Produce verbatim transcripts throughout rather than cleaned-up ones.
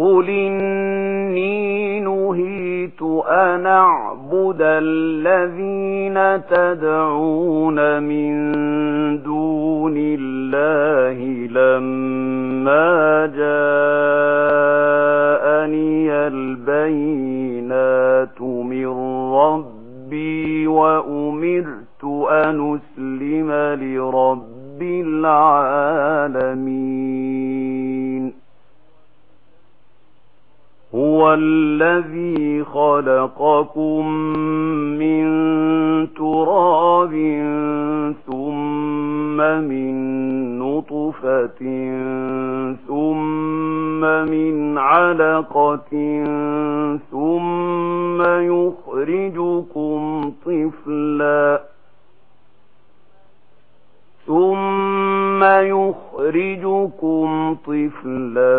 قل إني نهيت أن أعبد الذين تدعون من دون الله لما جاءني البينات من ربي وأمرت أن أسلم لرب العالمين هو الذي خلقكم من تراب ثم من نطفة ثم من علقة ثم يخرجكم طفلا ثم يخرجكم طفلا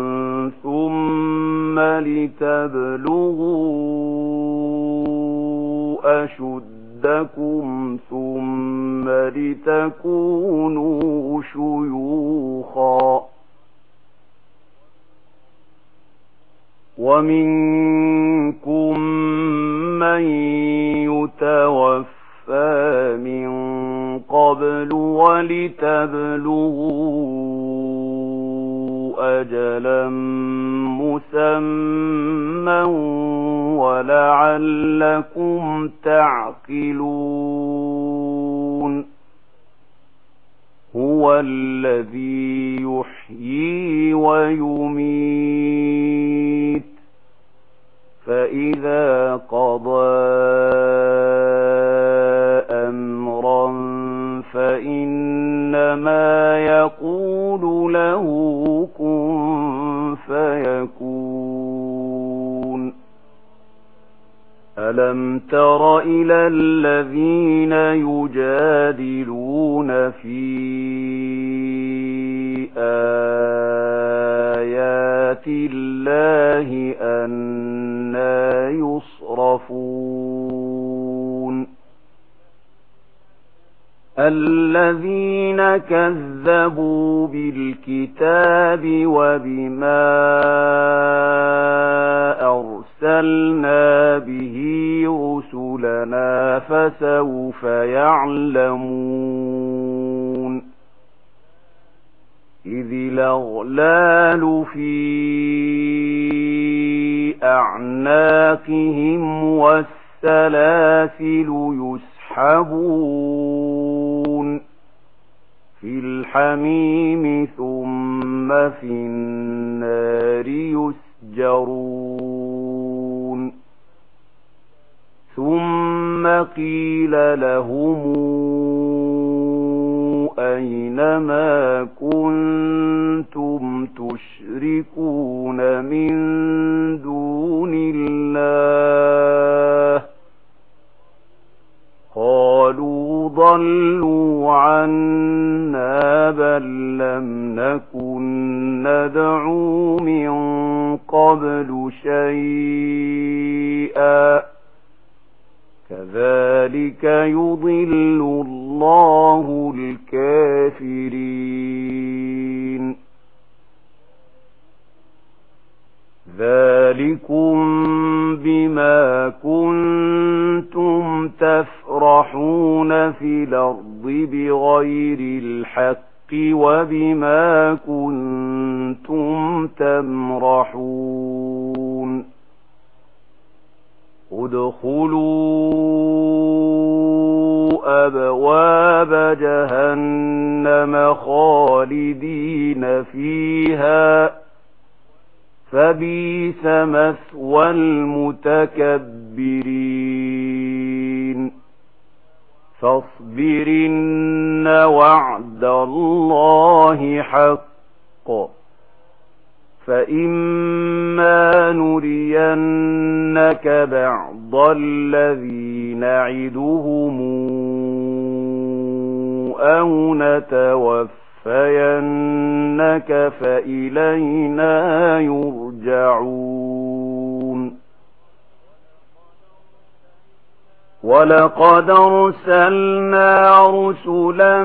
ثم لتبلغوا أشدكم ثم لتكونوا شيوخا ومنكم من يتوفى من قبل ولتبلغوا أجلا مسمى ولعلكم تعقلون هو الذي يحيي ويميت فإذا قضى أمرا فإنما يقول له كن فيكون ألم تر إلى الذين يجادلون في آيات الله أنى يصرفون الذين كذبوا بالكتاب وبما أرسلنا به رسلنا فسوف يعلمون إذ الأغلال في أعناقهم والسلاسل يسحبون في الحميم ثم في النار يسجرون ثم قيل لهم أين ما كنتم تشركون من دون الله قالوا ضلوا عنا بل لم نكن ندعو من قبل شيئا كذلك يضل الله الكافرين ذلكم بما كنتم تفرحون في الأرض بغير الحق وبما كنتم تمرحون ادخلوا أبواب جهنم خالدين فيها فبئس مثوى المتكبرين فاصبر إن وعد الله حق فإما نرينك بعض الذي نعدهم أو نتوفينك فإلينا يرجعون ولقد أرسلنا رسلا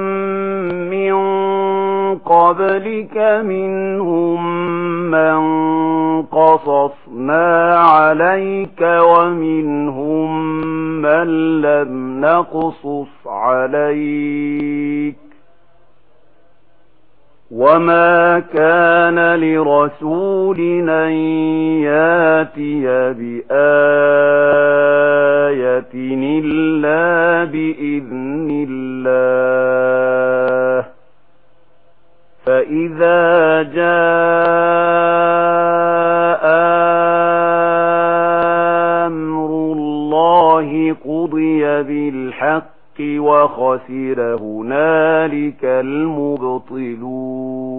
من قبلك منهم من قصصنا عليك ومنهم من لم نقصص عليك وما كان لرسول أن ياتي بآية إلا بإذن الله فإذا جاء أمر الله قضي بالحق وخسر هنالك المبطلون